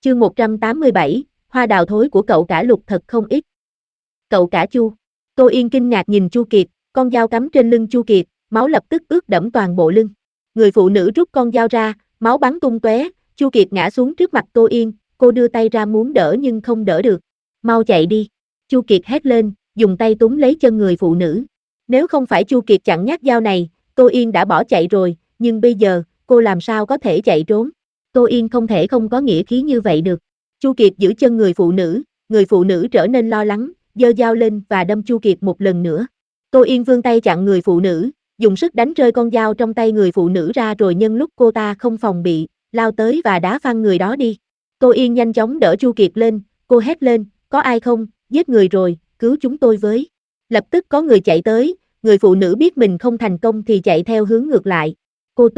Chương 187, hoa đào thối của cậu cả Lục thật không ít. Cậu cả Chu. Tô Yên kinh ngạc nhìn Chu Kiệt, con dao cắm trên lưng Chu Kiệt, máu lập tức ướt đẫm toàn bộ lưng. Người phụ nữ rút con dao ra, máu bắn tung tóe, Chu Kiệt ngã xuống trước mặt Tô Yên, cô đưa tay ra muốn đỡ nhưng không đỡ được. Mau chạy đi. Chu Kiệt hét lên, dùng tay túm lấy chân người phụ nữ. Nếu không phải Chu Kiệt chặn nhát dao này, Tô Yên đã bỏ chạy rồi, nhưng bây giờ, cô làm sao có thể chạy trốn. Tô Yên không thể không có nghĩa khí như vậy được. Chu Kiệt giữ chân người phụ nữ trở nên lo lắng, giơ dao lên và đâm Chu Kiệt một lần nữa. Tô Yên vươn tay chặn người phụ nữ, dùng sức đánh rơi con dao trong tay người phụ nữ ra rồi nhân lúc cô ta không phòng bị, lao tới và đá văng người đó đi. Tô Yên nhanh chóng đỡ Chu Kiệt lên, cô hét lên, có ai không, giết người rồi, cứu chúng tôi với. Lập tức có người chạy tới, người phụ nữ biết mình không thành công thì chạy theo hướng ngược lại. Cô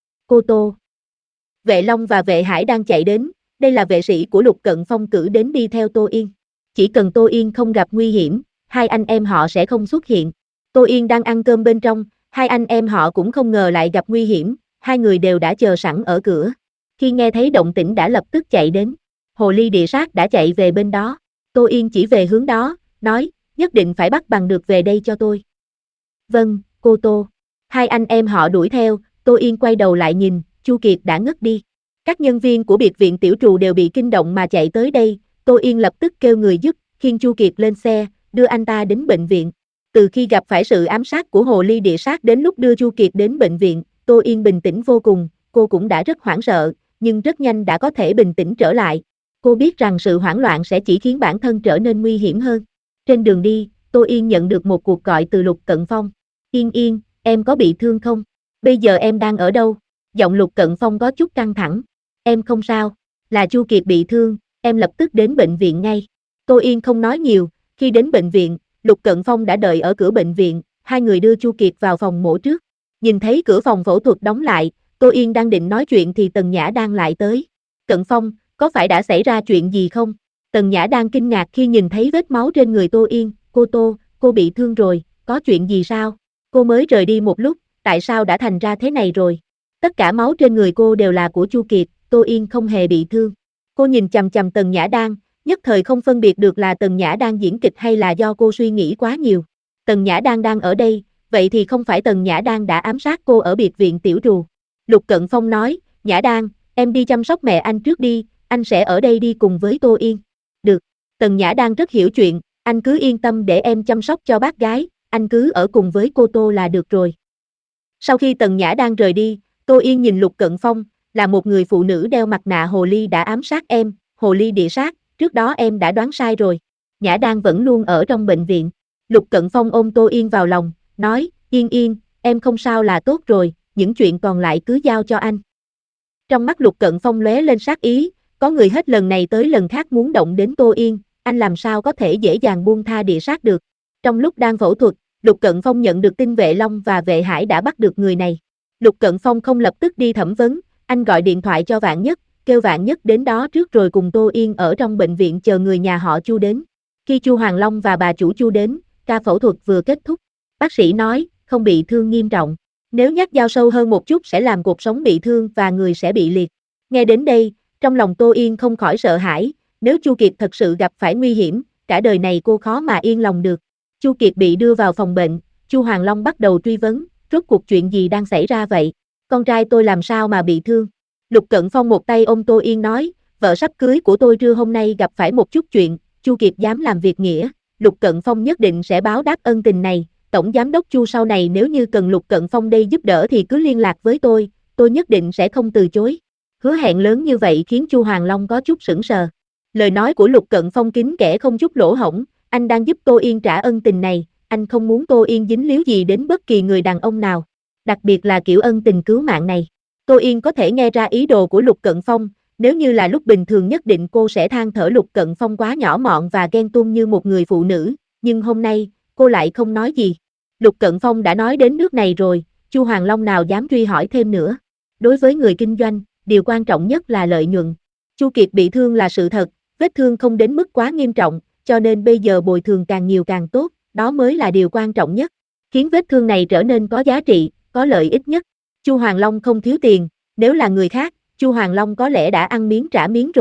Tô. Vệ Long và Vệ Hải đang chạy đến, đây là vệ sĩ của Lục Cận Phong cử đến đi theo Tô Yên. Chỉ cần Tô Yên không gặp nguy hiểm, hai anh em họ sẽ không xuất hiện. Tô Yên đang ăn cơm bên trong, hai anh em họ cũng không ngờ lại gặp nguy hiểm, hai người đều đã chờ sẵn ở cửa. Khi nghe thấy động tĩnh đã lập tức chạy đến. Hồ ly địa sát đã chạy về bên đó. Tô Yên chỉ về hướng đó, nói, nhất định phải bắt bằng được về đây cho tôi. Vâng, cô Tô. Hai anh em họ đuổi theo, Tô Yên quay đầu lại nhìn, Chu Kiệt đã ngất đi. Các nhân viên của biệt viện Tiểu Trù đều bị kinh động mà chạy tới đây, Tô Yên lập tức kêu người giúp, khiêng Chu Kiệt lên xe, đưa anh ta đến bệnh viện. Từ khi gặp phải sự ám sát của hồ ly địa sát đến lúc đưa Chu Kiệt đến bệnh viện, Tô Yên bình tĩnh vô cùng, cô cũng đã rất hoảng sợ, nhưng rất nhanh đã có thể bình tĩnh trở lại. Cô biết rằng sự hoảng loạn sẽ chỉ khiến bản thân trở nên nguy hiểm hơn. Trên đường đi, Tô Yên nhận được một cuộc gọi từ Lục Cận Phong. Yên, em có bị thương không? Bây giờ em đang ở đâu? Giọng Lục Cận Phong có chút căng thẳng. Em không sao, là Chu Kiệt bị thương, em lập tức đến bệnh viện ngay. Tô Yên không nói nhiều, khi đến bệnh viện, Lục Cận Phong đã đợi ở cửa bệnh viện, hai người đưa Chu Kiệt vào phòng mổ trước. Nhìn thấy cửa phòng phẫu thuật đóng lại, Tô Yên đang định nói chuyện thì Tần Nhã đang lại tới. Cận Phong, có phải đã xảy ra chuyện gì không? Tần Nhã đang kinh ngạc khi nhìn thấy vết máu trên người Tô Yên. Cô bị thương rồi, có chuyện gì sao? Cô mới rời đi một lúc, tại sao đã thành ra thế này rồi? Tất cả máu trên người cô đều là của Chu Kiệt, Tô Yên không hề bị thương. Cô nhìn chằm chằm Tần Nhã Đan, nhất thời không phân biệt được là Tần Nhã Đan diễn kịch hay là do cô suy nghĩ quá nhiều. Tần Nhã Đan đang ở đây, vậy thì không phải Tần Nhã Đan đã ám sát cô ở biệt viện Tiểu Trù. Lục Cận Phong nói, Nhã Đan, em đi chăm sóc mẹ anh trước đi, anh sẽ ở đây đi cùng với Tô Yên. Được, Tần Nhã Đan rất hiểu chuyện, anh cứ yên tâm để em chăm sóc cho bác gái, anh cứ ở cùng với cô Tô là được rồi. Sau khi Tần Nhã Đan rời đi, Tô Yên nhìn Lục Cận Phong, là một người phụ nữ đeo mặt nạ hồ ly đã ám sát em, hồ ly địa sát, trước đó em đã đoán sai rồi. Nhã Đan vẫn luôn ở trong bệnh viện. Lục Cận Phong ôm Tô Yên vào lòng, nói, Yên, em không sao là tốt rồi, những chuyện còn lại cứ giao cho anh. Trong mắt Lục Cận Phong lóe lên sát ý, có người hết lần này tới lần khác muốn động đến Tô Yên, anh làm sao có thể dễ dàng buông tha địa sát được. Trong lúc đang phẫu thuật, Lục Cận Phong nhận được tin Vệ Long và Vệ Hải đã bắt được người này. Lục Cận Phong không lập tức đi thẩm vấn, anh gọi điện thoại cho Vạn Nhất, kêu Vạn Nhất đến đó trước rồi cùng Tô Yên ở trong bệnh viện chờ người nhà họ Chu đến. Khi Chu Hoàng Long và bà chủ Chu đến, ca phẫu thuật vừa kết thúc. Bác sĩ nói, không bị thương nghiêm trọng. Nếu nhát dao sâu hơn một chút sẽ làm cột sống bị thương và người sẽ bị liệt. Nghe đến đây, trong lòng Tô Yên không khỏi sợ hãi, nếu Chu Kiệt thật sự gặp phải nguy hiểm, cả đời này cô khó mà yên lòng được. Chu Kiệt bị đưa vào phòng bệnh, Chu Hoàng Long bắt đầu truy vấn, rốt cuộc chuyện gì đang xảy ra vậy? Con trai tôi làm sao mà bị thương? Lục Cận Phong một tay ôm Tô Yên nói, vợ sắp cưới của tôi trưa hôm nay gặp phải một chút chuyện, Chu Kiệt dám làm việc nghĩa, Lục Cận Phong nhất định sẽ báo đáp ân tình này, Tổng Giám đốc Chu sau này nếu như cần Lục Cận Phong đây giúp đỡ thì cứ liên lạc với tôi nhất định sẽ không từ chối. Hứa hẹn lớn như vậy khiến Chu Hoàng Long có chút sững sờ. Lời nói của Lục Cận Phong kín kẽ không chút lỗ hổng, anh đang giúp Tô Yên trả ân tình này, anh không muốn Tô Yên dính líu gì đến bất kỳ người đàn ông nào, đặc biệt là kiểu ân tình cứu mạng này. Tô Yên có thể nghe ra ý đồ của Lục Cận Phong, nếu như là lúc bình thường nhất định cô sẽ than thở Lục Cận Phong quá nhỏ mọn và ghen tuông như một người phụ nữ, nhưng hôm nay, cô lại không nói gì. Lục Cận Phong đã nói đến nước này rồi, Chu Hoàng Long nào dám truy hỏi thêm nữa. Đối với người kinh doanh, điều quan trọng nhất là lợi nhuận. Chu Kiệt bị thương là sự thật, vết thương không đến mức quá nghiêm trọng, cho nên bây giờ bồi thường càng nhiều càng tốt, đó mới là điều quan trọng nhất. Khiến vết thương này trở nên có giá trị, có lợi ích nhất. Chu Hoàng Long không thiếu tiền, nếu là người khác, Chu Hoàng Long có lẽ đã ăn miếng trả miếng rồi,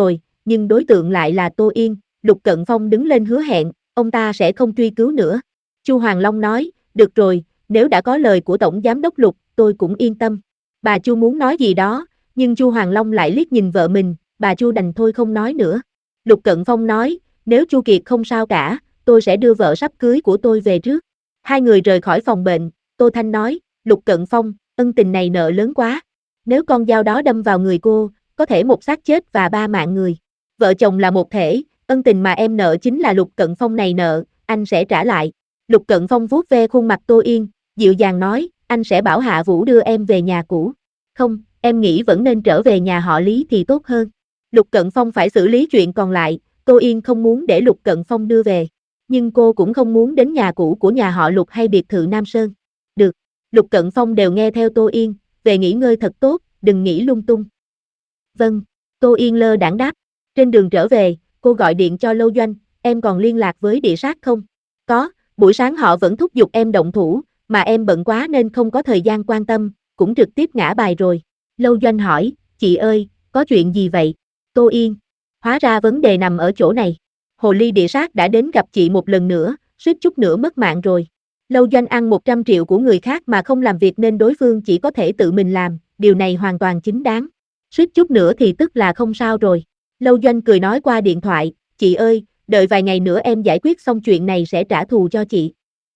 nhưng đối tượng lại là Tô Yên. Lục Cận Phong đứng lên hứa hẹn, ông ta sẽ không truy cứu nữa. Chu Hoàng Long nói, được rồi, nếu đã có lời của Tổng Giám đốc Lục, tôi cũng yên tâm. Bà Chu muốn nói gì đó, nhưng Chu Hoàng Long lại liếc nhìn vợ mình, bà Chu đành thôi không nói nữa. Lục Cận Phong nói, nếu Chu Kiệt không sao cả, tôi sẽ đưa vợ sắp cưới của tôi về trước. Hai người rời khỏi phòng bệnh, Tô Thanh nói, Lục Cận Phong, ân tình này nợ lớn quá. Nếu con dao đó đâm vào người cô, có thể một xác chết và 3 mạng người. Vợ chồng là một thể, ân tình mà em nợ chính là Lục Cận Phong này nợ, anh sẽ trả lại. Lục Cận Phong vuốt ve khuôn mặt Tô Yên, dịu dàng nói, anh sẽ bảo Hạ Vũ đưa em về nhà cũ. Không, em nghĩ vẫn nên trở về nhà họ Lý thì tốt hơn. Lục Cận Phong phải xử lý chuyện còn lại, Tô Yên không muốn để Lục Cận Phong đưa về. Nhưng cô cũng không muốn đến nhà cũ của nhà họ Lục hay biệt thự Nam Sơn. Được, Lục Cận Phong đều nghe theo Tô Yên, về nghỉ ngơi thật tốt, đừng nghĩ lung tung. Vâng, Tô Yên lơ đãng đáp. Trên đường trở về, cô gọi điện cho Lâu Doanh, em còn liên lạc với địa sát không? Có, buổi sáng họ vẫn thúc giục em động thủ, mà em bận quá nên không có thời gian quan tâm, cũng trực tiếp ngã bài rồi. Lâu Doanh hỏi, chị ơi, có chuyện gì vậy? Tô Yên, hóa ra vấn đề nằm ở chỗ này. Hồ ly địa sát đã đến gặp chị một lần nữa, suýt chút nữa mất mạng rồi. Lâu Doanh ăn 100 triệu của người khác mà không làm việc nên đối phương chỉ có thể tự mình làm, điều này hoàn toàn chính đáng. Suýt chút nữa thì tức là không sao rồi. Lâu Doanh cười nói qua điện thoại, chị ơi, đợi vài ngày nữa em giải quyết xong chuyện này sẽ trả thù cho chị.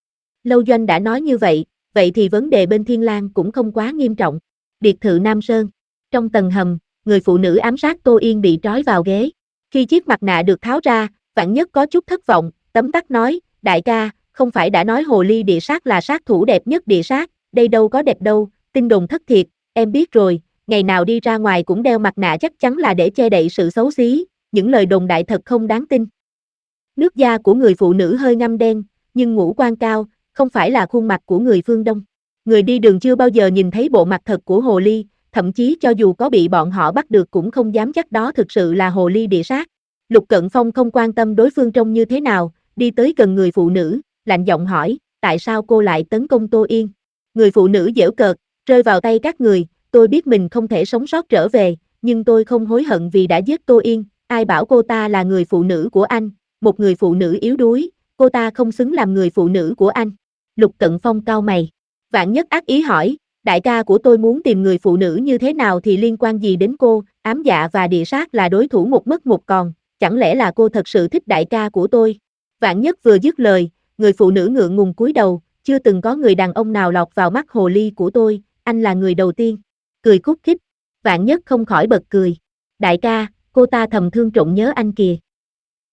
Lâu Doanh đã nói như vậy thì vấn đề bên Thiên Lang cũng không quá nghiêm trọng. Biệt thự Nam Sơn. Trong tầng hầm, người phụ nữ ám sát Tô Yên bị trói vào ghế. Khi chiếc mặt nạ được tháo ra, Vạn Nhất có chút thất vọng, tấm tắc nói, đại ca, không phải đã nói hồ ly địa sát là sát thủ đẹp nhất địa sát, đây đâu có đẹp đâu, tin đồn thất thiệt, em biết rồi, ngày nào đi ra ngoài cũng đeo mặt nạ chắc chắn là để che đậy sự xấu xí, những lời đồn đại thật không đáng tin. Nước da của người phụ nữ hơi ngăm đen, nhưng ngũ quan cao, không phải là khuôn mặt của người phương Đông. Người đi đường chưa bao giờ nhìn thấy bộ mặt thật của hồ ly, thậm chí cho dù có bị bọn họ bắt được cũng không dám chắc đó thực sự là hồ ly địa sát. Lục Cận Phong không quan tâm đối phương trông như thế nào, đi tới gần người phụ nữ, lạnh giọng hỏi, tại sao cô lại tấn công Tô Yên? Người phụ nữ giễu cợt, rơi vào tay các người, tôi biết mình không thể sống sót trở về, nhưng tôi không hối hận vì đã giết Tô Yên, ai bảo cô ta là người phụ nữ của anh, một người phụ nữ yếu đuối, cô ta không xứng làm người phụ nữ của anh. Lục Cận Phong cau mày. Vạn Nhất ác ý hỏi, đại ca của tôi muốn tìm người phụ nữ như thế nào thì liên quan gì đến cô, ám dạ và địa sát là đối thủ một mất một còn, chẳng lẽ là cô thật sự thích đại ca của tôi? Vạn Nhất vừa dứt lời, người phụ nữ ngượng ngùng cúi đầu, chưa từng có người đàn ông nào lọt vào mắt hồ ly của tôi, anh là người đầu tiên. Cười khúc khích, Vạn Nhất không khỏi bật cười. Đại ca, cô ta thầm thương trộn nhớ anh kìa.